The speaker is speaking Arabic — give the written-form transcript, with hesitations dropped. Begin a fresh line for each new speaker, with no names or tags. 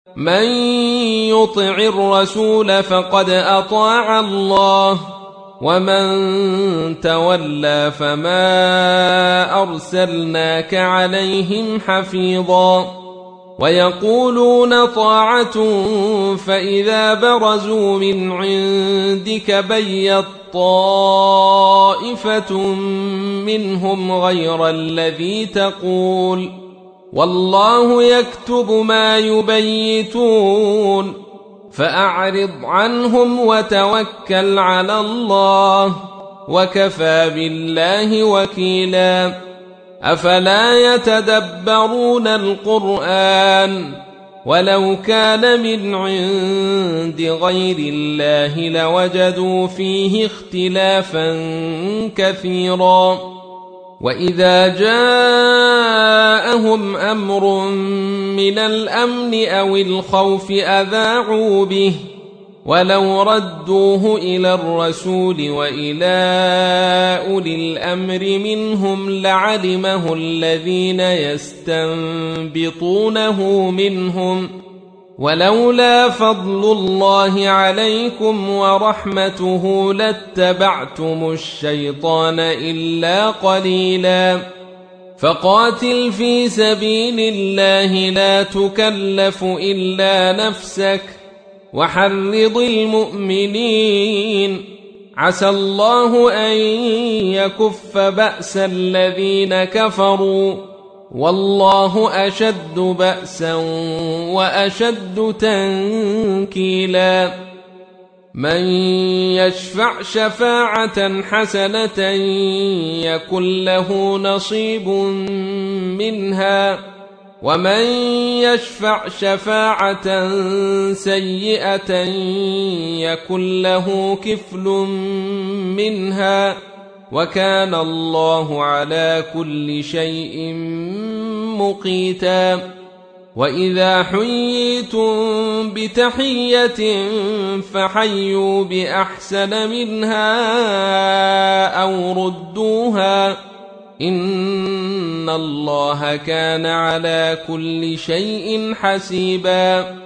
من يطع الرسول فقد أطاع الله ومن تولى فما أرسلناك عليهم حفيظا ويقولون طاعة فإذا برزوا من عندك بيت طائفة منهم غير الذي تقول والله يكتب ما يبيتون فأعرض عنهم وتوكل على الله وكفى بالله وكيلا أفلا يتدبرون القرآن ولو كان من عند غير الله لوجدوا فيه اختلافا كثيرا وإذا جاءهم أمر من الأمن أو الخوف أذاعوا به ولو ردوه إلى الرسول وإلى أولي الأمر منهم لعلمه الذين يستنبطونه منهم ولولا فضل الله عليكم ورحمته لاتبعتم الشيطان إلا قليلا فقاتل في سبيل الله لا تكلف إلا نفسك وحرض المؤمنين عسى الله أن يكف بأس الذين كفروا والله أشد بأسا وأشد تنكيلا من يشفع شفاعة حسنة يكن له نصيب منها ومن يشفع شفاعة سيئة يكن له كفل منها وكان الله على كل شيء مقيتا وإذا حييتم بتحية فحيوا بأحسن منها أو ردوها إن الله كان على كل شيء حسيبا